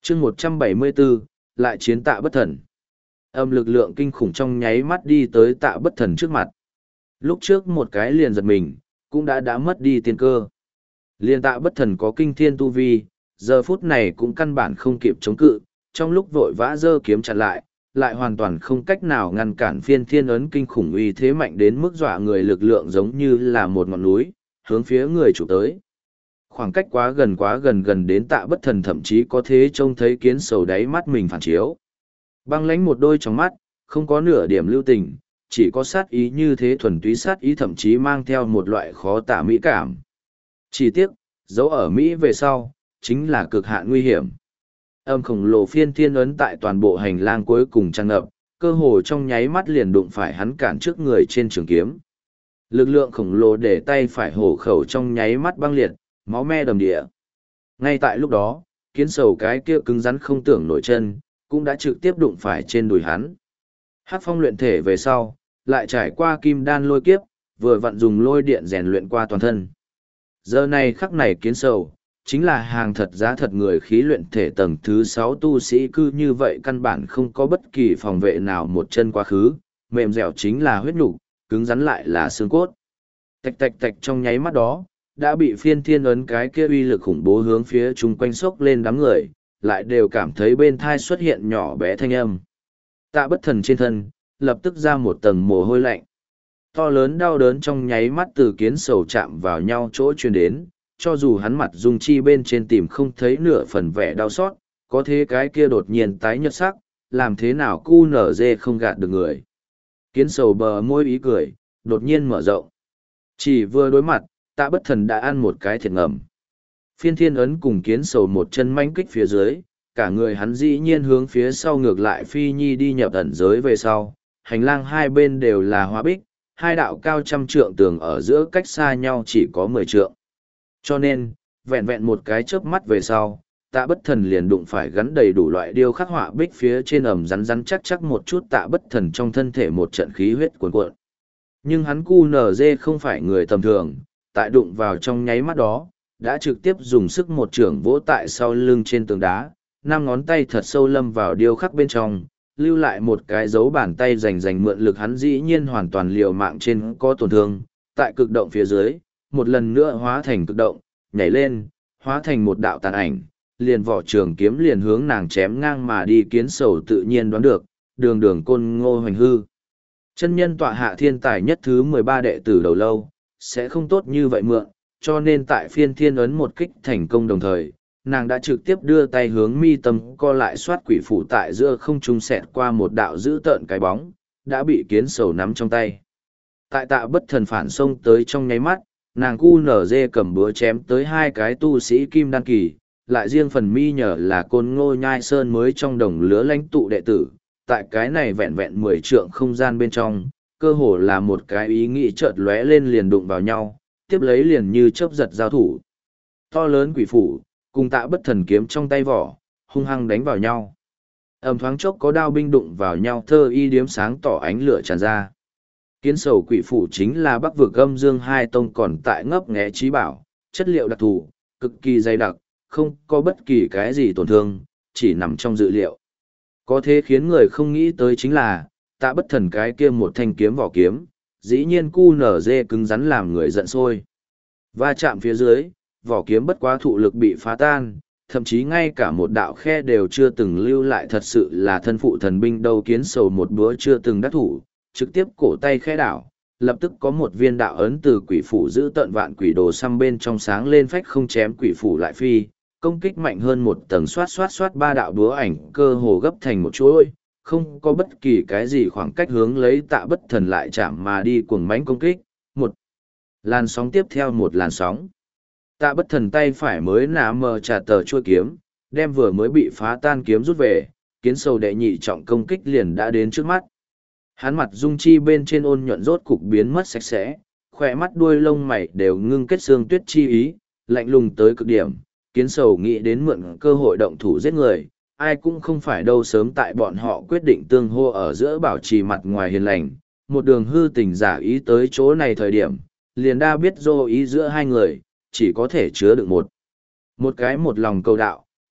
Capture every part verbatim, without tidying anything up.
chương một trăm bảy mươi bốn, lại chiến Tạ Bất Thần. Âm lực lượng kinh khủng trong nháy mắt đi tới Tạ Bất Thần trước mặt. Lúc trước một cái liền giật mình, cũng đã đã mất đi tiên cơ. Liên Tạ Bất Thần có kinh thiên tu vi, giờ phút này cũng căn bản không kịp chống cự, trong lúc vội vã giơ kiếm chặn lại, lại hoàn toàn không cách nào ngăn cản phiên thiên ấn kinh khủng uy thế mạnh đến mức dọa người, lực lượng giống như là một ngọn núi, hướng phía người chủ tới. Khoảng cách quá gần quá gần gần đến Tạ Bất Thần thậm chí có thế trông thấy kiến sầu đáy mắt mình phản chiếu. Băng lánh một đôi trong mắt, không có nửa điểm lưu tình, chỉ có sát ý như thế thuần túy, sát ý thậm chí mang theo một loại khó tả mỹ cảm. Chỉ tiếc, dấu ở Mỹ về sau, chính là cực hạn nguy hiểm. Âm khổng lồ phiên thiên ấn tại toàn bộ hành lang cuối cùng tràn ngập, cơ hồ trong nháy mắt liền đụng phải hắn cản trước người trên trường kiếm. Lực lượng khổng lồ để tay phải hổ khẩu trong nháy mắt băng liệt, máu me đầm địa. Ngay tại lúc đó, kiến sầu cái kia cứng rắn không tưởng nổi chân, cũng đã trực tiếp đụng phải trên đùi hắn. Hắc phong luyện thể về sau, lại trải qua kim đan lôi kiếp, vừa vặn dùng lôi điện rèn luyện qua toàn thân. Giờ này khắc này kiến sầu, chính là hàng thật giá thật người khí luyện thể tầng thứ sáu tu sĩ, cư như vậy căn bản không có bất kỳ phòng vệ nào, một chân quá khứ, mềm dẻo chính là huyết nhục, cứng rắn lại là xương cốt. Tạch tạch tạch trong nháy mắt đó, đã bị phiên thiên ấn cái kia uy lực khủng bố hướng phía chung quanh sốc lên đám người, lại đều cảm thấy bên thai xuất hiện nhỏ bé thanh âm. Tạ Bất Thần trên thân, lập tức ra một tầng mồ hôi lạnh. To lớn đau đớn trong nháy mắt từ kiến sầu chạm vào nhau chỗ truyền đến, cho dù hắn mặt dung chi bên trên tìm không thấy nửa phần vẻ đau xót, có thế cái kia đột nhiên tái nhợt sắc, làm thế nào cu nở dê không gạt được người. Kiến sầu bờ môi ý cười, đột nhiên mở rộng. Chỉ vừa đối mặt, Tạ Bất Thần đã ăn một cái thiệt ngầm. Phiên thiên ấn cùng kiến sầu một chân manh kích phía dưới, cả người hắn dĩ nhiên hướng phía sau ngược lại phi nhi đi nhập ẩn giới về sau. Hành lang hai bên đều là hóa bích, hai đạo cao trăm trượng tường ở giữa cách xa nhau chỉ có mười trượng. Cho nên, vẹn vẹn một cái chớp mắt về sau, Tạ Bất Thần liền đụng phải gắn đầy đủ loại điêu khắc họa bích phía trên, ẩm rắn rắn chắc chắc một chút. Tạ Bất Thần trong thân thể một trận khí huyết cuồn cuộn. Nhưng hắn cu nở dê không phải người tầm thường, tại đụng vào trong nháy mắt đó, đã trực tiếp dùng sức một chưởng vỗ tại sau lưng trên tường đá, năm ngón tay thật sâu lâm vào điêu khắc bên trong, lưu lại một cái dấu bàn tay rành rành mượn lực hắn dĩ nhiên hoàn toàn liều mạng trên có tổn thương, tại cực động phía dưới, một lần nữa hóa thành cực động, nhảy lên, hóa thành một đạo tàn ảnh, liền vỏ trường kiếm liền hướng nàng chém ngang mà đi. Kiến sầu tự nhiên đoán được, đường đường Côn Ngô Hoành hư. Chân nhân tọa hạ thiên tài nhất thứ mười ba đệ tử đầu lâu, sẽ không tốt như vậy mượn, cho nên tại phiên thiên ấn một kích thành công đồng thời, nàng đã trực tiếp đưa tay hướng mi tâm co lại xoát quỷ phủ, tại giữa không trung xẹt qua một đạo dữ tợn cái bóng, đã bị kiến sầu nắm trong tay. Tại Tạ Bất Thần phản xông tới trong nháy mắt, nàng cu nở dê cầm búa chém tới hai cái tu sĩ kim đan kỳ, lại riêng phần mi nhờ là Côn Ngô Nhai Sơn mới trong đồng lứa lãnh tụ đệ tử, tại cái này vẹn vẹn mười trượng không gian bên trong, cơ hồ là một cái ý nghĩ chợt lóe lên liền đụng vào nhau, tiếp lấy liền như chớp giật giao thủ. To lớn quỷ phủ, cùng Tạ Bất Thần kiếm trong tay vỏ, hung hăng đánh vào nhau. Ầm thoáng chốc có đao binh đụng vào nhau, thơ y điếm sáng tỏ ánh lửa tràn ra. Kiến sầu quỷ phủ chính là Bắc vực Âm Dương hai tông còn tại ngấp nghé trí bảo, chất liệu đặc thù, cực kỳ dày đặc, không có bất kỳ cái gì tổn thương, chỉ nằm trong dự liệu. Có thế khiến người không nghĩ tới chính là, Tạ Bất Thần cái kia một thanh kiếm vỏ kiếm, dĩ nhiên cu nở dê cứng rắn làm người giận sôi. Va chạm phía dưới, vỏ kiếm bất quá thụ lực bị phá tan, thậm chí ngay cả một đạo khe đều chưa từng lưu lại, thật sự là thân phụ thần binh đâu. Kiến sầu một búa chưa từng đắc thủ, trực tiếp cổ tay khẽ đảo, lập tức có một viên đạo ấn từ quỷ phủ giữ tận vạn quỷ đồ xăm bên trong sáng lên, phách không chém quỷ phủ lại phi, công kích mạnh hơn một tầng, xoát xoát xoát ba đạo búa ảnh cơ hồ gấp thành một chuỗi, không có bất kỳ cái gì khoảng cách hướng lấy Tạ Bất Thần lại chạm mà đi, cuồng mãnh công kích, một làn sóng tiếp theo một làn sóng. Tạ Bất Thần tay phải mới nã mờ trả tờ chuôi kiếm, đem vừa mới bị phá tan kiếm rút về, kiến sầu đệ nhị trọng công kích liền đã đến trước mắt. Hắn mặt dung chi bên trên ôn nhuận rốt cục biến mất sạch sẽ, khỏe mắt đuôi lông mày đều ngưng kết xương tuyết chi ý, lạnh lùng tới cực điểm. Kiến sầu nghĩ đến mượn cơ hội động thủ giết người, ai cũng không phải đâu. Sớm tại bọn họ quyết định tương hô ở giữa bảo trì mặt ngoài hiền lành, một đường hư tình giả ý tới chỗ này thời điểm, liền đa biết dô ý giữa hai người, chỉ có thể chứa được một. Một cái một lòng cầu đạo,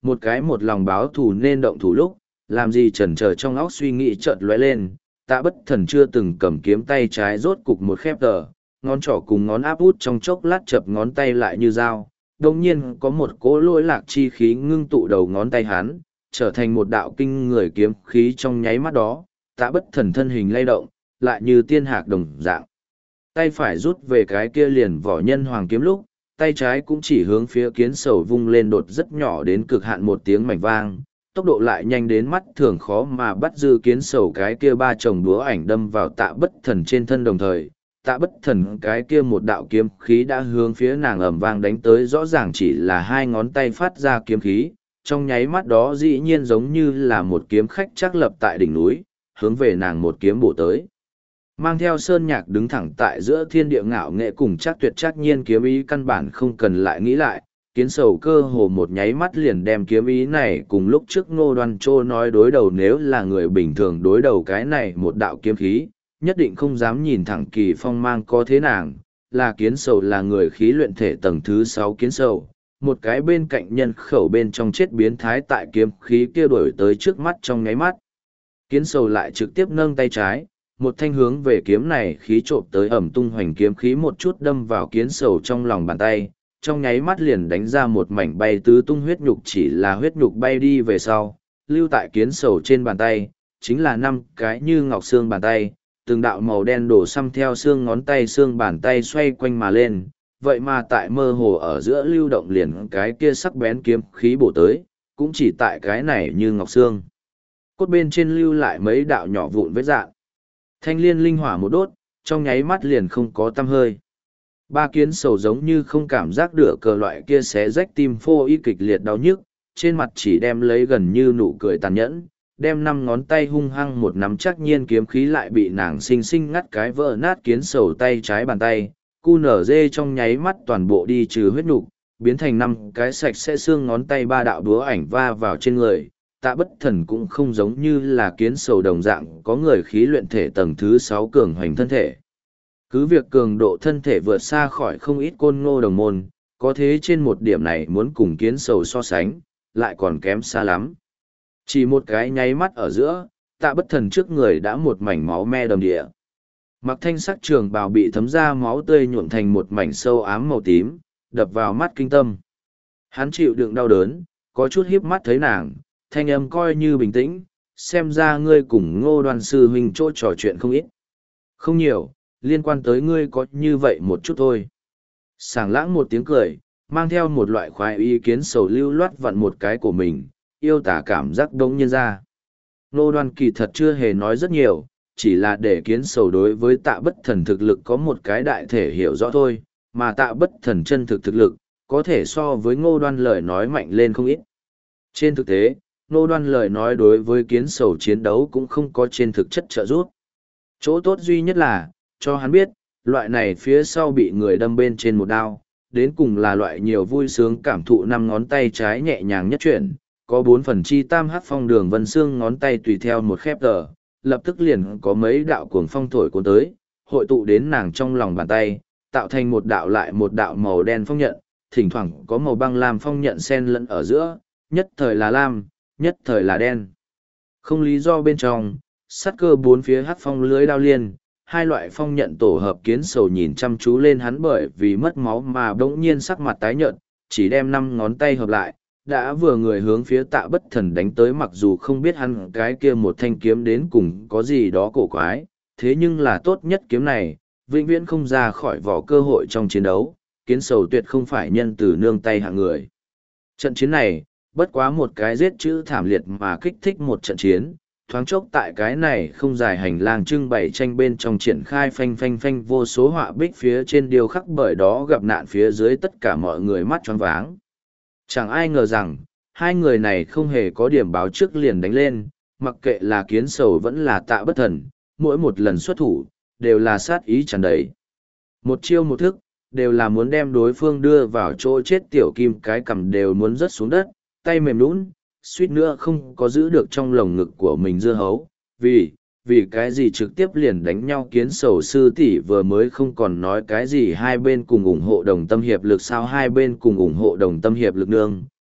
Một cái một lòng báo thù nên động thủ lúc, làm gì chần chờ trong óc suy nghĩ chợt lóe lên, Tạ Bất Thần chưa từng cầm kiếm tay trái rốt cục một khép tờ, ngón trỏ cùng ngón áp út trong chốc lát chập ngón tay lại như dao. Đồng nhiên có một cỗ lỗi lạc chi khí ngưng tụ đầu ngón tay hắn, trở thành một đạo kinh người kiếm khí trong nháy mắt đó, Tạ Bất Thần thân hình lay động, lại như tiên hạc đồng dạng. Tay phải rút về cái kia liền vỏ nhân hoàng kiếm lúc, tay trái cũng chỉ hướng phía kiến sầu vung lên đột rất nhỏ đến cực hạn một tiếng mảnh vang, tốc độ lại nhanh đến mắt thường khó mà bắt dư kiến sầu cái kia ba chồng đúa ảnh đâm vào Tạ Bất Thần trên thân đồng thời. Tạ Bất Thần cái kia một đạo kiếm khí đã hướng phía nàng ầm vang đánh tới, rõ ràng chỉ là hai ngón tay phát ra kiếm khí, trong nháy mắt đó dĩ nhiên giống như là một kiếm khách chắc lập tại đỉnh núi, hướng về nàng một kiếm bổ tới. Mang theo sơn nhạc đứng thẳng tại giữa thiên địa ngạo nghệ cùng chắc tuyệt chắc nhiên kiếm ý căn bản không cần lại nghĩ lại, kiến sầu cơ hồ một nháy mắt liền đem kiếm ý này cùng lúc trước Ngô Đoan Trô nói đối đầu, nếu là người bình thường đối đầu cái này một đạo kiếm khí, nhất định không dám nhìn thẳng Kỳ Phong mang có thế nàng, là kiến sầu là người khí luyện thể tầng thứ sáu kiến sầu, một cái bên cạnh nhân khẩu bên trong chết biến thái tại kiếm khí kia đuổi tới trước mắt trong nháy mắt. Kiến sầu lại trực tiếp nâng tay trái, một thanh hướng về kiếm này khí trộm tới ẩm tung hoành kiếm khí một chút đâm vào kiến sầu trong lòng bàn tay, trong nháy mắt liền đánh ra một mảnh bay tứ tung huyết nhục, chỉ là huyết nhục bay đi về sau, lưu tại kiến sầu trên bàn tay, chính là năm cái như ngọc xương bàn tay, từng đạo màu đen đổ xăm theo xương ngón tay xương bàn tay xoay quanh mà lên, vậy mà tại mơ hồ ở giữa lưu động liền cái kia sắc bén kiếm khí bổ tới, cũng chỉ tại cái này như ngọc xương. Cốt bên trên lưu lại mấy đạo nhỏ vụn vết dạn. Thanh liên linh hỏa một đốt, trong nháy mắt liền không có tăm hơi. Ba kiến sầu giống như không cảm giác được cờ loại kia xé rách tim phô y kịch liệt đau nhức, trên mặt chỉ đem lấy gần như nụ cười tàn nhẫn, đem năm ngón tay hung hăng một nắm chắc nhiên kiếm khí lại bị nàng xinh xinh ngắt cái vỡ nát kiến sầu tay trái bàn tay, cu nở dê trong nháy mắt toàn bộ đi trừ huyết nhục, biến thành năm cái sạch sẽ xương ngón tay ba đạo đúa ảnh va vào trên người. Tạ Bất Thần cũng không giống như là kiến sầu đồng dạng có người khí luyện thể tầng thứ sáu cường hoành thân thể. Cứ việc cường độ thân thể vượt xa khỏi không ít côn ngô đồng môn, có thế trên một điểm này muốn cùng kiến sầu so sánh, lại còn kém xa lắm. Chỉ một cái nháy mắt ở giữa, Tạ Bất Thần trước người đã một mảnh máu me đầm địa. Mặc thanh sắc trường bào bị thấm ra máu tươi nhuộm thành một mảnh sâu ám màu tím, đập vào mắt kinh tâm. Hắn chịu đựng đau đớn, có chút hiếp mắt thấy nàng, thanh âm coi như bình tĩnh, xem ra ngươi cùng Ngô Đoan sư huynh chỗ trò chuyện không ít. Không nhiều, liên quan tới ngươi có như vậy một chút thôi. Sảng lãng một tiếng cười, mang theo một loại khoái ý kiến sầu lưu loát vặn một cái của mình, yêu tả cảm giác đống nhiên ra. Ngô Đoan kỳ thật chưa hề nói rất nhiều, chỉ là để kiến sầu đối với Tạ Bất Thần thực lực có một cái đại thể hiểu rõ thôi, mà Tạ Bất Thần chân thực thực lực, có thể so với Ngô Đoan lời nói mạnh lên không ít. Trên thực tế, Ngô Đoan lời nói đối với kiến sầu chiến đấu cũng không có trên thực chất trợ giúp. Chỗ tốt duy nhất là, cho hắn biết, loại này phía sau bị người đâm bên trên một đao, đến cùng là loại nhiều vui sướng cảm thụ năm ngón tay trái nhẹ nhàng nhất chuyển, có bốn phần chi tam hắc phong đường vân xương ngón tay tùy theo một khép tờ, lập tức liền có mấy đạo cuồng phong thổi cuốn tới, hội tụ đến nàng trong lòng bàn tay, tạo thành một đạo lại một đạo màu đen phong nhận, thỉnh thoảng có màu băng lam phong nhận xen lẫn ở giữa, nhất thời là lam, nhất thời là đen. Không lý do bên trong, sát cơ bốn phía hắc phong lưới đao liên, hai loại phong nhận tổ hợp kiến sầu nhìn chăm chú lên hắn bởi vì mất máu mà bỗng nhiên sắc mặt tái nhợt, chỉ đem năm ngón tay hợp lại, đã vừa người hướng phía Tạ Bất Thần đánh tới, mặc dù không biết hắn cái kia một thanh kiếm đến cùng có gì đó cổ quái, thế nhưng là tốt nhất kiếm này, vĩnh viễn không ra khỏi vỏ cơ hội trong chiến đấu, kiến sầu tuyệt không phải nhân từ nương tay hạng người. Trận chiến này, bất quá một cái giết chữ thảm liệt mà kích thích một trận chiến, thoáng chốc tại cái này không dài hành lang trưng bày tranh bên trong triển khai phanh phanh phanh vô số họa bích phía trên điêu khắc bởi đó gặp nạn phía dưới tất cả mọi người mắt choáng váng. Chẳng ai ngờ rằng, hai người này không hề có điểm báo trước liền đánh lên, mặc kệ là kiến sầu vẫn là Tạ Bất Thần, mỗi một lần xuất thủ, đều là sát ý tràn đầy. Một chiêu một thức, đều là muốn đem đối phương đưa vào chỗ chết, tiểu kim cái cằm đều muốn rớt xuống đất, tay mềm nhũn, suýt nữa không có giữ được trong lồng ngực của mình dưa hấu, vì, vì cái gì trực tiếp liền đánh nhau. Kiến sầu sư tỷ vừa mới không còn nói cái gì hai bên cùng ủng hộ đồng tâm hiệp lực sao, hai bên cùng ủng hộ đồng tâm hiệp lực nương,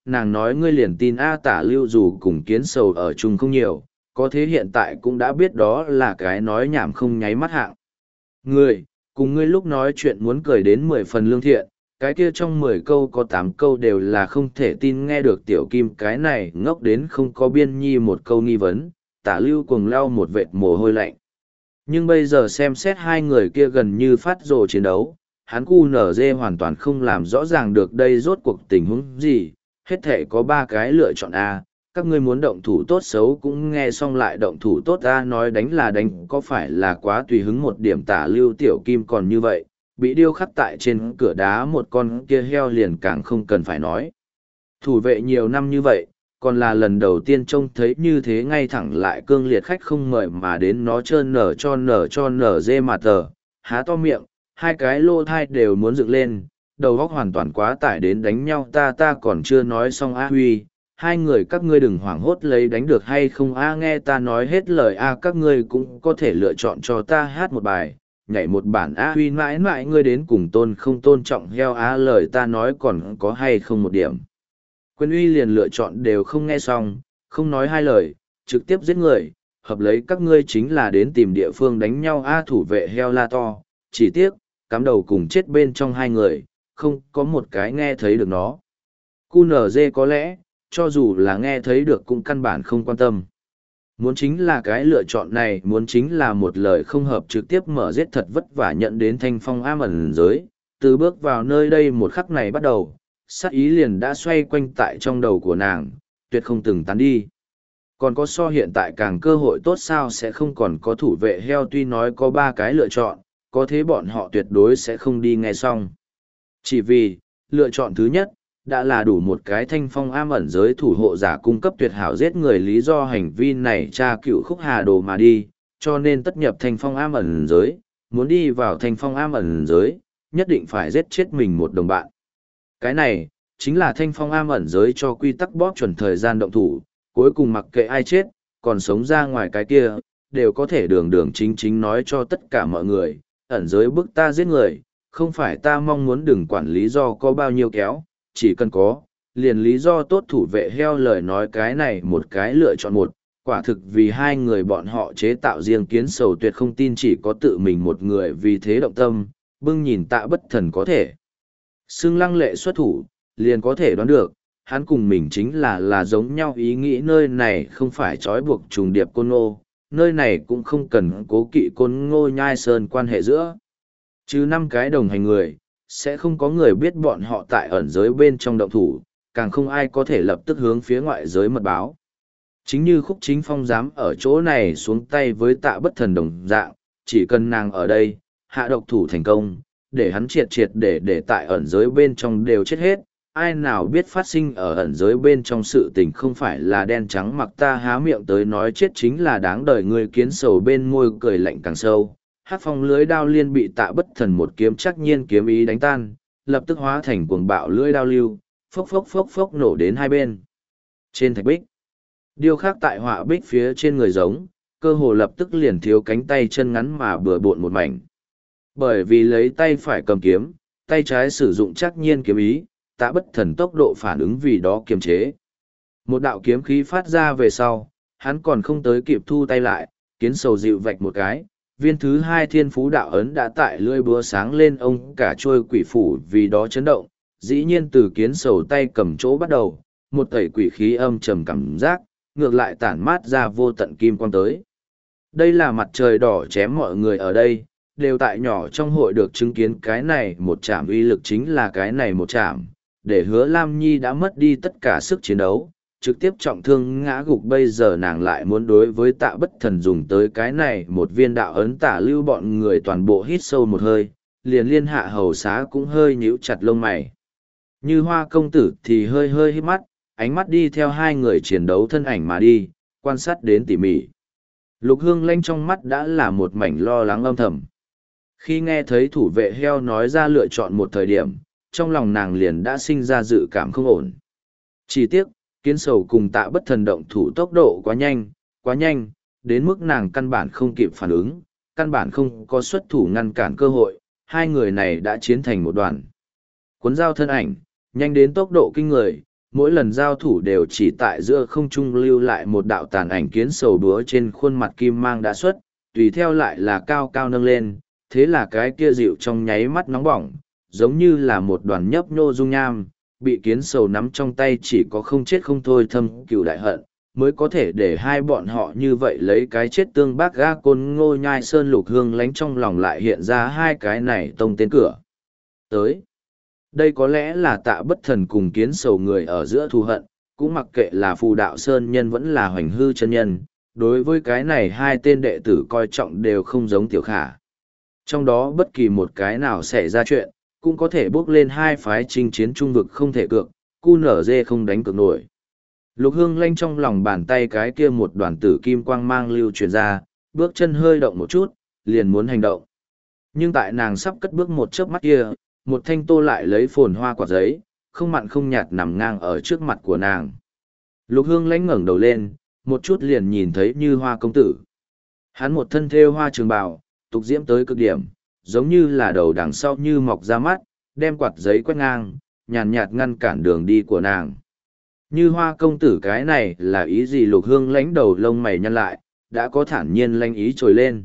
nàng nói ngươi liền tin A Tả Lưu dù cùng kiến sầu ở chung không nhiều, có thế hiện tại cũng đã biết đó là cái nói nhảm không nháy mắt hạng. Ngươi, cùng ngươi lúc nói chuyện muốn cười đến mười phần lương thiện, cái kia trong mười câu có tám câu đều là không thể tin nghe được tiểu kim cái này ngốc đến không có biên nhi một câu nghi vấn, Tả Lưu cuồng lau một vệt mồ hôi lạnh. Nhưng bây giờ xem xét hai người kia gần như phát rồ chiến đấu, hắn cu nở dê hoàn toàn không làm rõ ràng được đây rốt cuộc tình huống gì, hết thể có ba cái lựa chọn A, các ngươi muốn động thủ tốt xấu cũng nghe xong lại động thủ tốt A nói đánh là đánh có phải là quá tùy hứng một điểm. Tả Lưu tiểu kim còn như vậy, bị điêu khắc tại trên cửa đá một con kia heo liền càng không cần phải nói. Thủ vệ nhiều năm như vậy, còn là lần đầu tiên trông thấy như thế ngay thẳng lại cương liệt khách không mời mà đến nó trơn nở cho nở cho nở dê mà tờ, há to miệng, hai cái lô thai đều muốn dựng lên, đầu góc hoàn toàn quá tải đến đánh nhau. Ta ta còn chưa nói xong A Huy, hai người các ngươi đừng hoảng hốt lấy đánh được hay không A, nghe ta nói hết lời A, các ngươi cũng có thể lựa chọn cho ta hát một bài, nhảy một bản A Huy, mãi mãi ngươi đến cùng tôn không tôn trọng heo A, lời ta nói còn có hay không một điểm. Quyền uy liền lựa chọn đều không nghe xong, không nói hai lời, trực tiếp giết người, hợp lấy các ngươi chính là đến tìm địa phương đánh nhau A. Thủ vệ heo la to, chỉ tiếc, cắm đầu cùng chết bên trong hai người, không có một cái nghe thấy được nó. cu nờ dê có lẽ, cho dù là nghe thấy được cũng căn bản không quan tâm. Muốn chính là cái lựa chọn này, muốn chính là một lời không hợp trực tiếp mở giết thật vất vả nhận đến thanh phong ám ẩn giới. Từ bước vào nơi đây một khắc này bắt đầu, sát ý liền đã xoay quanh tại trong đầu của nàng, tuyệt không từng tán đi. Còn có so hiện tại càng cơ hội tốt sao sẽ không còn có thủ vệ heo, tuy nói có ba cái lựa chọn, có thế bọn họ tuyệt đối sẽ không đi nghe xong. Chỉ vì, lựa chọn thứ nhất, đã là đủ một cái thanh phong ám ẩn giới thủ hộ giả cung cấp tuyệt hảo giết người lý do hành vi này tra cựu khúc hà đồ mà đi, cho nên tất nhập thanh phong ám ẩn giới, muốn đi vào thanh phong ám ẩn giới, nhất định phải giết chết mình một đồng bạn. Cái này, chính là thanh phong ám ẩn giới cho quy tắc bóp chuẩn thời gian động thủ, cuối cùng mặc kệ ai chết, còn sống ra ngoài cái kia, đều có thể đường đường chính chính nói cho tất cả mọi người, ẩn giới bức ta giết người, không phải ta mong muốn đừng quản lý do có bao nhiêu kéo, chỉ cần có, liền lý do tốt. Thủ vệ heo lời nói cái này một cái lựa chọn một, quả thực vì hai người bọn họ chế tạo riêng kiến sầu tuyệt không tin chỉ có tự mình một người vì thế động tâm, bưng nhìn Tạ Bất Thần có thể. Xưng lăng lệ xuất thủ, liền có thể đoán được, hắn cùng mình chính là là giống nhau ý nghĩ. Nơi này không phải trói buộc trùng điệp côn ngô, nơi này cũng không cần cố kỵ côn ngô nhai sơn quan hệ giữa. Chứ năm cái đồng hành người, sẽ không có người biết bọn họ tại ẩn giới bên trong động thủ, càng không ai có thể lập tức hướng phía ngoại giới mật báo. Chính như Khúc Chính Phong dám ở chỗ này xuống tay với Tạ Bất Thần đồng dạng, chỉ cần nàng ở đây, hạ độc thủ thành công, để hắn triệt triệt để để tại ẩn giới bên trong đều chết hết. Ai nào biết phát sinh ở ẩn giới bên trong sự tình không phải là đen trắng, mặc ta há miệng tới nói chết chính là đáng đời. Người kiến sầu bên môi cười lạnh càng sâu, hát phong lưới đao liên bị Tạ Bất Thần một kiếm chắc nhiên kiếm ý đánh tan, lập tức hóa thành cuồng bạo lưỡi đao lưu, phốc phốc phốc phốc nổ đến hai bên. Trên thạch bích, điêu khắc tại họa bích phía trên người giống, cơ hồ lập tức liền thiếu cánh tay chân ngắn mà bừa bộn một mảnh. Bởi vì lấy tay phải cầm kiếm, tay trái sử dụng chắc nhiên kiếm ý, Tạ Bất Thần tốc độ phản ứng vì đó kiềm chế. Một đạo kiếm khí phát ra về sau, hắn còn không tới kịp thu tay lại, kiến sầu dịu vạch một cái, viên thứ hai thiên phú đạo ấn đã tại lưỡi búa sáng lên, ông cả trôi quỷ phủ vì đó chấn động. Dĩ nhiên từ kiến sầu tay cầm chỗ bắt đầu, một tẩy quỷ khí âm trầm cảm giác, ngược lại tản mát ra vô tận kim quang tới. Đây là mặt trời đỏ chém, mọi người ở đây, đều tại nhỏ trong hội được chứng kiến cái này một chạm uy lực chính là cái này một chạm, để Hứa Lam Nhi đã mất đi tất cả sức chiến đấu, trực tiếp trọng thương ngã gục. Bây giờ nàng lại muốn đối với Tạ Bất Thần dùng tới cái này một viên đạo ấn. Tả Lưu bọn người toàn bộ hít sâu một hơi, liền liên hạ hầu xá cũng hơi nhíu chặt lông mày. Như Hoa công tử thì hơi hơi hít mắt, ánh mắt đi theo hai người chiến đấu thân ảnh mà đi, quan sát đến tỉ mỉ. Lục Hương Lanh trong mắt đã là một mảnh lo lắng âm thầm. Khi nghe thấy thủ vệ heo nói ra lựa chọn một thời điểm, trong lòng nàng liền đã sinh ra dự cảm không ổn. Chỉ tiếc, kiến sầu cùng Tạ Bất Thần động thủ tốc độ quá nhanh, quá nhanh, đến mức nàng căn bản không kịp phản ứng, căn bản không có xuất thủ ngăn cản cơ hội, hai người này đã chiến thành một đoàn. Cuốn dao thân ảnh, nhanh đến tốc độ kinh người, mỗi lần giao thủ đều chỉ tại giữa không trung lưu lại một đạo tàn ảnh kiến sầu đúa trên khuôn mặt kim mang đã xuất, tùy theo lại là cao cao nâng lên, thế là cái kia dịu trong nháy mắt nóng bỏng, giống như là một đoàn nhấp nhô dung nham, bị kiến sầu nắm trong tay chỉ có không chết không thôi thâm cừu đại hận, mới có thể để hai bọn họ như vậy lấy cái chết tương bác ga côn ngô nhai sơn lục hương lánh trong lòng lại hiện ra hai cái này tông tên cửa. Tới. Đây có lẽ là tạ bất thần cùng kiến sầu người ở giữa thù hận, cũng mặc kệ là phù đạo sơn nhân vẫn là hoành hư chân nhân, đối với cái này hai tên đệ tử coi trọng đều không giống tiểu khả. Trong đó bất kỳ một cái nào xảy ra chuyện, cũng có thể bước lên hai phái chinh chiến trung vực không thể cược, cu nở dê không đánh cược nổi. Lục hương lanh trong lòng bàn tay cái kia một đoàn tử kim quang mang lưu truyền ra, bước chân hơi động một chút, liền muốn hành động. Nhưng tại nàng sắp cất bước một chớp mắt kia, một thanh tô lại lấy phồn hoa quạt giấy, không mặn không nhạt nằm ngang ở trước mặt của nàng. Lục hương lãnh ngẩng đầu lên, một chút liền nhìn thấy Như Hoa công tử. Hắn một thân thêu hoa trường bào, tục diễm tới cực điểm, giống như là đầu đằng sau như mọc ra mắt, đem quạt giấy quét ngang, nhàn nhạt ngăn cản đường đi của nàng. Như Hoa công tử cái này là ý gì? Lục hương lãnh đầu lông mày nhăn lại, đã có thản nhiên lanh ý trồi lên.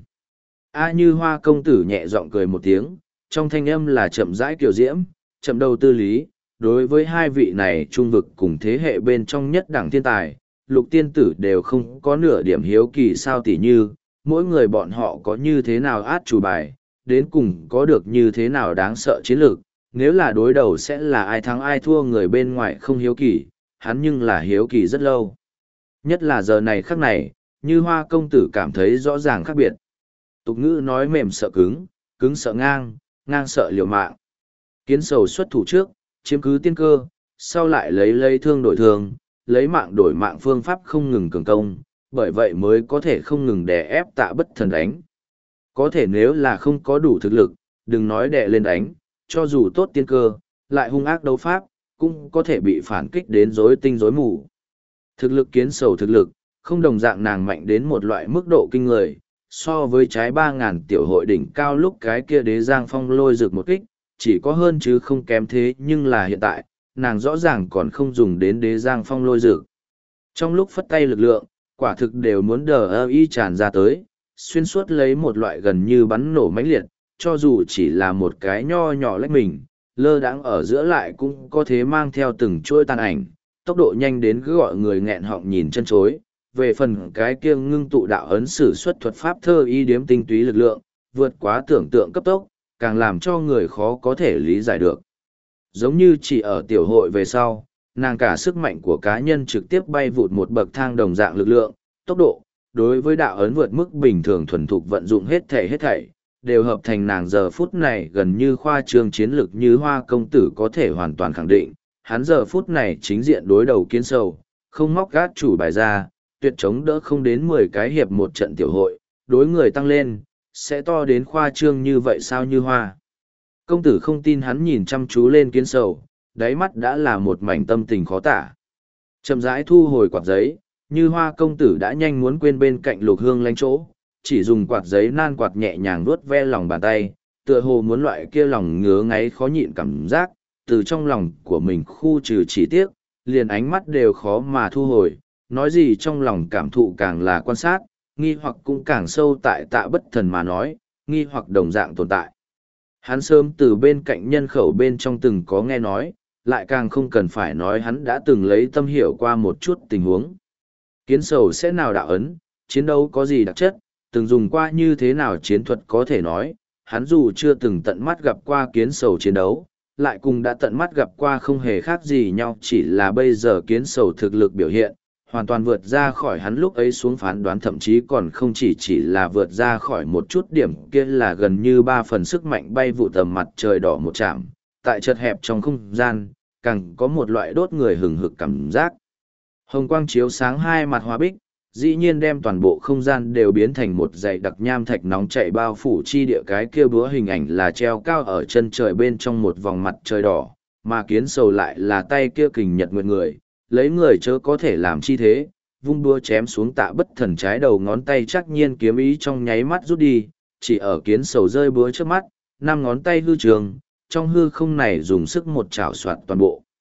A Như Hoa công tử nhẹ giọng cười một tiếng, trong thanh âm là chậm rãi kiều diễm, chậm đầu tư lý. Đối với hai vị này trung vực cùng thế hệ bên trong nhất đẳng thiên tài, lục tiên tử đều không có nửa điểm hiếu kỳ sao, tỉ như, mỗi người bọn họ có như thế nào át chủ bài, đến cùng có được như thế nào đáng sợ chiến lược, nếu là đối đầu sẽ là ai thắng ai thua, người bên ngoài không hiếu kỳ, hắn nhưng là hiếu kỳ rất lâu. Nhất là giờ này khắc này, Như Hoa công tử cảm thấy rõ ràng khác biệt. Tục ngữ nói mềm sợ cứng, cứng sợ ngang, ngang sợ liều mạng. Kiến sầu xuất thủ trước, chiếm cứ tiên cơ, sau lại lấy lấy thương đổi thương, lấy mạng đổi mạng phương pháp không ngừng cường công, bởi vậy mới có thể không ngừng đè ép tạ bất thần đánh. Có thể nếu là không có đủ thực lực, đừng nói đè lên đánh, cho dù tốt tiên cơ, lại hung ác đấu pháp, cũng có thể bị phản kích đến rối tinh rối mù. Thực lực kiến sầu thực lực, không đồng dạng nàng mạnh đến một loại mức độ kinh người, so với trái ba ngàn tiểu hội đỉnh cao lúc cái kia đế giang phong lôi rực một kích, chỉ có hơn chứ không kém thế, nhưng là hiện tại, nàng rõ ràng còn không dùng đến đế giang phong lôi rực. Trong lúc phất tay lực lượng, quả thực đều muốn đờ ơ y tràn ra tới, xuyên suốt lấy một loại gần như bắn nổ mãnh liệt, cho dù chỉ là một cái nho nhỏ lách mình, lơ đãng ở giữa lại cũng có thế mang theo từng chuỗi tàn ảnh, tốc độ nhanh đến cứ gọi người nghẹn họng nhìn chân chối. Về phần cái kia ngưng tụ đạo ấn sử xuất thuật pháp thơ y điếm tinh túy lực lượng, vượt quá tưởng tượng cấp tốc, càng làm cho người khó có thể lý giải được. Giống như chỉ ở tiểu hội về sau, nàng cả sức mạnh của cá nhân trực tiếp bay vụt một bậc thang đồng dạng lực lượng, tốc độ, đối với đạo ấn vượt mức bình thường thuần thục vận dụng hết thảy hết thảy, đều hợp thành nàng giờ phút này gần như khoa trương chiến lực Như Hoa công tử có thể hoàn toàn khẳng định, hắn giờ phút này chính diện đối đầu kiến sầu, không móc gác chủ bài ra, tuyệt chống đỡ không đến mười cái hiệp một trận tiểu hội, đối người tăng lên, sẽ to đến khoa trương như vậy sao? Như Hoa công tử không tin, hắn nhìn chăm chú lên kiến sầu, đáy mắt đã là một mảnh tâm tình khó tả. Chậm rãi thu hồi quạt giấy, Như Hoa công tử đã nhanh muốn quên bên cạnh lục hương lánh chỗ, chỉ dùng quạt giấy nan quạt nhẹ nhàng vuốt ve lòng bàn tay, tựa hồ muốn loại kia lòng ngứa ngáy khó nhịn cảm giác, từ trong lòng của mình khu trừ chỉ tiếc, liền ánh mắt đều khó mà thu hồi, nói gì trong lòng cảm thụ càng là quan sát, nghi hoặc cũng càng sâu tại tạ bất thần mà nói, nghi hoặc đồng dạng tồn tại. Hắn sớm từ bên cạnh nhân khẩu bên trong từng có nghe nói, lại càng không cần phải nói hắn đã từng lấy tâm hiểu qua một chút tình huống. Kiến sầu sẽ nào đạo ấn, chiến đấu có gì đặc chất, từng dùng qua như thế nào chiến thuật có thể nói, hắn dù chưa từng tận mắt gặp qua kiến sầu chiến đấu, lại cùng đã tận mắt gặp qua không hề khác gì nhau, chỉ là bây giờ kiến sầu thực lực biểu hiện, hoàn toàn vượt ra khỏi hắn lúc ấy xuống phán đoán, thậm chí còn không chỉ chỉ là vượt ra khỏi một chút điểm kia, là gần như ba phần sức mạnh bay vụ tầm mặt trời đỏ một chạm, tại chật hẹp trong không gian, càng có một loại đốt người hừng hực cảm giác. Hồng quang chiếu sáng hai mặt hoa bích, dĩ nhiên đem toàn bộ không gian đều biến thành một dãy đặc nham thạch nóng chảy bao phủ chi địa. Cái kia búa hình ảnh là treo cao ở chân trời bên trong một vòng mặt trời đỏ, mà kiến sầu lại là tay kia kình nhật nguyệt người, lấy người chớ có thể làm chi thế, vung đua chém xuống tạ bất thần trái đầu ngón tay, chắc nhiên kiếm ý trong nháy mắt rút đi, chỉ ở kiến sầu rơi búa trước mắt, năm ngón tay hư trường, trong hư không này dùng sức một chảo soạt toàn bộ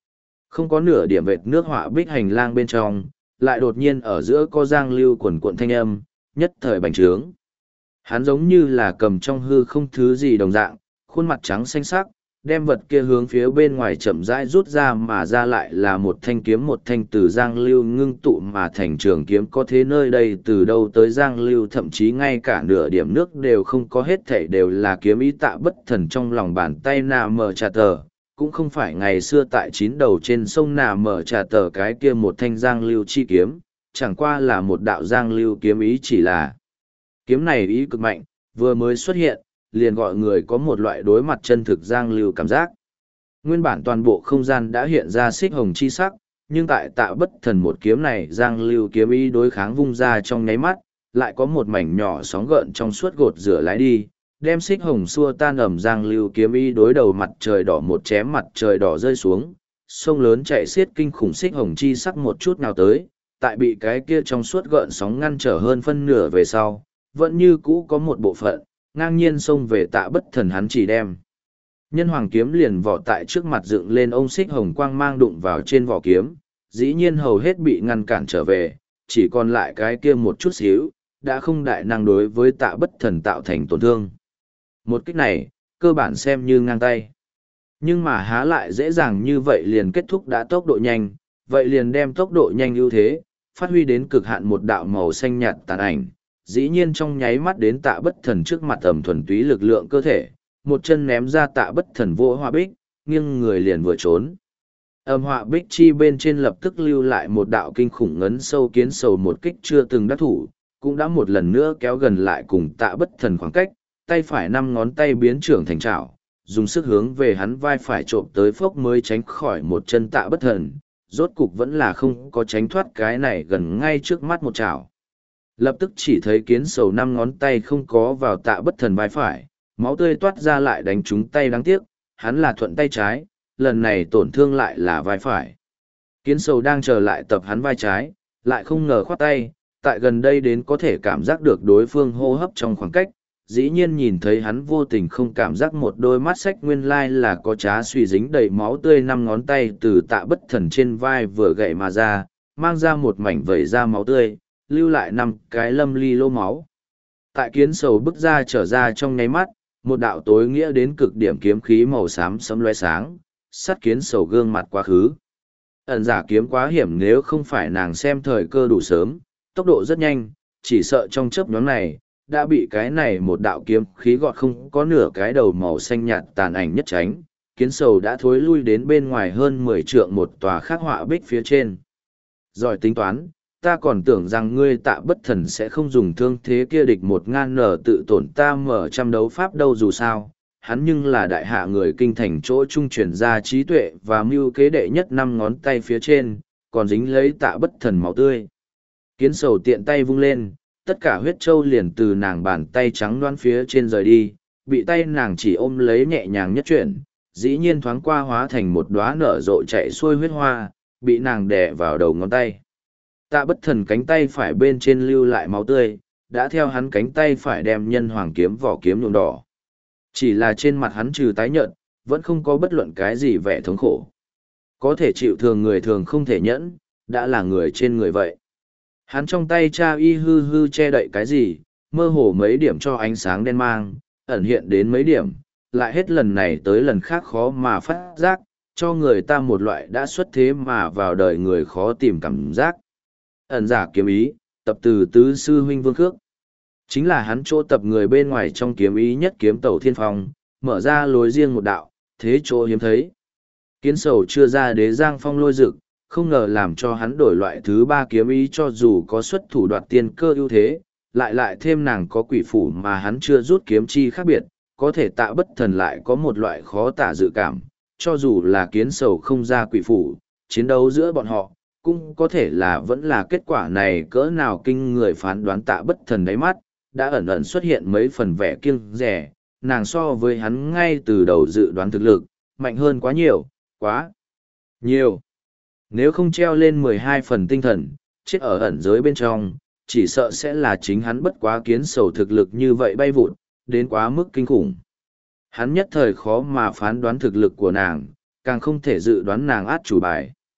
Không có nửa điểm vệt nước họa bích hành lang bên trong, lại đột nhiên ở giữa có giang lưu quần cuộn thanh âm, nhất thời bành trướng. Hắn giống như là cầm trong hư không thứ gì đồng dạng, khuôn mặt trắng xanh sắc, đem vật kia hướng phía bên ngoài chậm rãi rút ra mà ra lại là một thanh kiếm một thanh từ giang lưu ngưng tụ mà thành trường kiếm có thế nơi đây từ đâu tới giang lưu thậm chí ngay cả nửa điểm nước đều không có hết thảy đều là kiếm ý tạ bất thần trong lòng bàn tay nà mở trà tờ, cũng không phải ngày xưa tại chín đầu trên sông nà mở trà tờ cái kia một thanh giang lưu chi kiếm, chẳng qua là một đạo giang lưu kiếm ý chỉ là kiếm này ý cực mạnh, vừa mới xuất hiện liền gọi người có một loại đối mặt chân thực giang lưu cảm giác. Nguyên bản toàn bộ không gian đã hiện ra xích hồng chi sắc, nhưng tại tạ bất thần một kiếm này giang lưu kiếm ý đối kháng vung ra trong nháy mắt, lại có một mảnh nhỏ sóng gợn trong suốt gột rửa lái đi, đem xích hồng xua tan ẩm giang lưu kiếm ý đối đầu mặt trời đỏ một chém mặt trời đỏ rơi xuống, sông lớn chạy xiết kinh khủng xích hồng chi sắc một chút nào tới, tại bị cái kia trong suốt gợn sóng ngăn trở hơn phân nửa về sau, vẫn như cũ có một bộ phận ngang nhiên xông về tạ bất thần hắn chỉ đem. Nhân hoàng kiếm liền vỏ tại trước mặt dựng lên ông xích hồng quang mang đụng vào trên vỏ kiếm, dĩ nhiên hầu hết bị ngăn cản trở về, chỉ còn lại cái kia một chút xíu, đã không đại năng đối với tạ bất thần tạo thành tổn thương. Một kích này, cơ bản xem như ngang tay. Nhưng mà há lại dễ dàng như vậy liền kết thúc đã tốc độ nhanh, vậy liền đem tốc độ nhanh ưu thế, phát huy đến cực hạn một đạo màu xanh nhạt tàn ảnh. Dĩ nhiên trong nháy mắt đến tạ bất thần trước mặt ẩm thuần túy lực lượng cơ thể, một chân ném ra tạ bất thần vô họa bích, nghiêng người liền vừa trốn. Âm họa bích chi bên trên lập tức lưu lại một đạo kinh khủng ngấn sâu kiến sầu một kích chưa từng đắc thủ, cũng đã một lần nữa kéo gần lại cùng tạ bất thần khoảng cách, tay phải năm ngón tay biến trưởng thành trảo, dùng sức hướng về hắn vai phải trộm tới phốc mới tránh khỏi một chân tạ bất thần, rốt cục vẫn là không có tránh thoát cái này gần ngay trước mắt một trảo. Lập tức chỉ thấy kiến sầu năm ngón tay không có vào tạ bất thần vai phải, máu tươi toát ra lại đánh trúng tay đáng tiếc, hắn là thuận tay trái, lần này tổn thương lại là vai phải. Kiến sầu đang chờ lại tập hắn vai trái, lại không ngờ khoát tay, tại gần đây đến có thể cảm giác được đối phương hô hấp trong khoảng cách, dĩ nhiên nhìn thấy hắn vô tình không cảm giác một đôi mắt sách nguyên lai là có trá suy dính đầy máu tươi năm ngón tay từ tạ bất thần trên vai vừa gậy mà ra, mang ra một mảnh vẩy ra máu tươi, lưu lại năm cái lâm ly lô máu. Tại kiến sầu bức ra trở ra trong nháy mắt, một đạo tối nghĩa đến cực điểm kiếm khí màu xám sấm loe sáng, sắt kiến sầu gương mặt quá khứ. Ẩn giả kiếm quá hiểm nếu không phải nàng xem thời cơ đủ sớm, tốc độ rất nhanh, chỉ sợ trong chớp nhoáng này, đã bị cái này một đạo kiếm khí gọt không có nửa cái đầu màu xanh nhạt tàn ảnh nhất tránh, kiến sầu đã thối lui đến bên ngoài hơn mười trượng một tòa khắc họa bích phía trên. Giỏi tính toán, ta còn tưởng rằng ngươi tạ bất thần sẽ không dùng thương thế kia địch một ngan nở tự tổn ta mở trăm đấu pháp đâu dù sao, hắn nhưng là đại hạ người kinh thành chỗ trung truyền ra trí tuệ và mưu kế đệ nhất năm ngón tay phía trên, còn dính lấy tạ bất thần máu tươi. Kiến sầu tiện tay vung lên, tất cả huyết trâu liền từ nàng bàn tay trắng đoán phía trên rời đi, bị tay nàng chỉ ôm lấy nhẹ nhàng nhất chuyển, dĩ nhiên thoáng qua hóa thành một đóa nở rộ chạy xuôi huyết hoa, bị nàng đè vào đầu ngón tay. Tạ bất thần cánh tay phải bên trên lưu lại máu tươi, đã theo hắn cánh tay phải đem nhân hoàng kiếm vỏ kiếm nhuộm đỏ. Chỉ là trên mặt hắn trừ tái nhợt, vẫn không có bất luận cái gì vẻ thống khổ. Có thể chịu thường người thường không thể nhẫn, đã là người trên người vậy. Hắn trong tay cha y hư hư che đậy cái gì, mơ hồ mấy điểm cho ánh sáng đen mang, ẩn hiện đến mấy điểm, lại hết lần này tới lần khác khó mà phát giác, cho người ta một loại đã xuất thế mà vào đời người khó tìm cảm giác. Ẩn giả kiếm ý, tập từ tứ sư huynh Vương Khước. Chính là hắn chỗ tập người bên ngoài trong kiếm ý nhất kiếm tẩu thiên phong, mở ra lối riêng một đạo, thế chỗ hiếm thấy. Kiến sầu chưa ra đế giang phong lôi dực, không ngờ làm cho hắn đổi loại thứ ba kiếm ý cho dù có xuất thủ đoạt tiên cơ ưu thế, lại lại thêm nàng có quỷ phủ mà hắn chưa rút kiếm chi khác biệt, có thể tạ bất thần lại có một loại khó tả dự cảm, cho dù là kiến sầu không ra quỷ phủ, chiến đấu giữa bọn họ, cũng có thể là vẫn là kết quả này cỡ nào kinh người phán đoán tạ bất thần đáy mắt, đã ẩn ẩn xuất hiện mấy phần vẻ kiêng rẻ, nàng so với hắn ngay từ đầu dự đoán thực lực, mạnh hơn quá nhiều, quá nhiều. Nếu không treo lên mười hai phần tinh thần, chết ở ẩn giới bên trong, chỉ sợ sẽ là chính hắn bất quá kiến sầu thực lực như vậy bay vụt, đến quá mức kinh khủng. Hắn nhất thời khó mà phán đoán thực lực của nàng, càng không thể dự đoán nàng át chủ bài.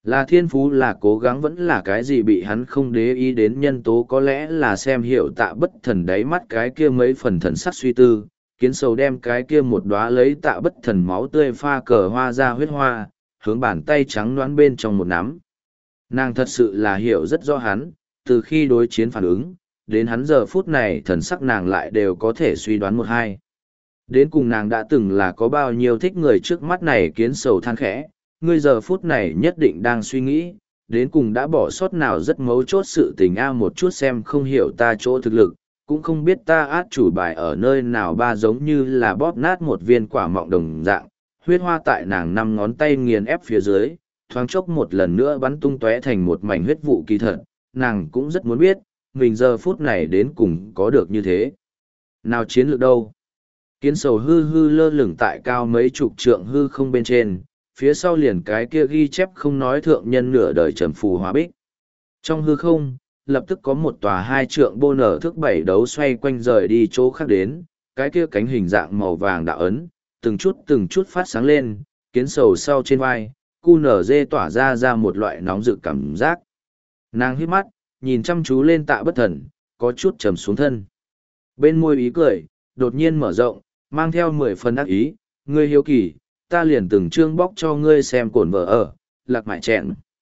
Là thiên phú là cố gắng vẫn là cái gì bị hắn không để ý đến nhân tố, có lẽ là xem hiểu tạ bất thần đáy mắt cái kia mấy phần thần sắc suy tư, kiến sầu đem cái kia một đóa lấy tạ bất thần máu tươi pha cờ hoa ra huyết hoa, hướng bàn tay trắng đoán bên trong một nắm. Nàng thật sự là hiểu rất rõ hắn, từ khi đối chiến phản ứng, đến hắn giờ phút này thần sắc nàng lại đều có thể suy đoán một hai. Đến cùng nàng đã từng là có bao nhiêu thích người trước mắt này, kiến sầu than khẽ, ngươi giờ phút này nhất định đang suy nghĩ, đến cùng đã bỏ sót nào rất mấu chốt sự tình a một chút xem không hiểu ta chỗ thực lực, cũng không biết ta át chủ bài ở nơi nào, ba giống như là bóp nát một viên quả mọng đồng dạng, huyết hoa tại nàng năm ngón tay nghiền ép phía dưới, thoáng chốc một lần nữa bắn tung tóe thành một mảnh huyết vụ kỳ thật, nàng cũng rất muốn biết, mình giờ phút này đến cùng có được như thế. Nào chiến lược đâu? Kiến sầu hư hư lơ lửng tại cao mấy chục trượng hư không bên trên, phía sau liền cái kia ghi chép không nói thượng nhân nửa đời trầm phù hóa bích. Trong hư không, lập tức có một tòa hai trượng bô nở thước bảy đấu xoay quanh rời đi chỗ khác đến, cái kia cánh hình dạng màu vàng đạo ấn, từng chút từng chút phát sáng lên, kiến sầu sau trên vai, cu nở dê tỏa ra ra một loại nóng rực cảm giác. Nàng hít mắt, nhìn chăm chú lên tạ bất thần, có chút trầm xuống thân. Bên môi ý cười, đột nhiên mở rộng, mang theo mười phần ác ý, ngươi hiếu kỳ, ta liền từng chương bóc cho ngươi xem cổn vợ ở, lạc mại chẹn.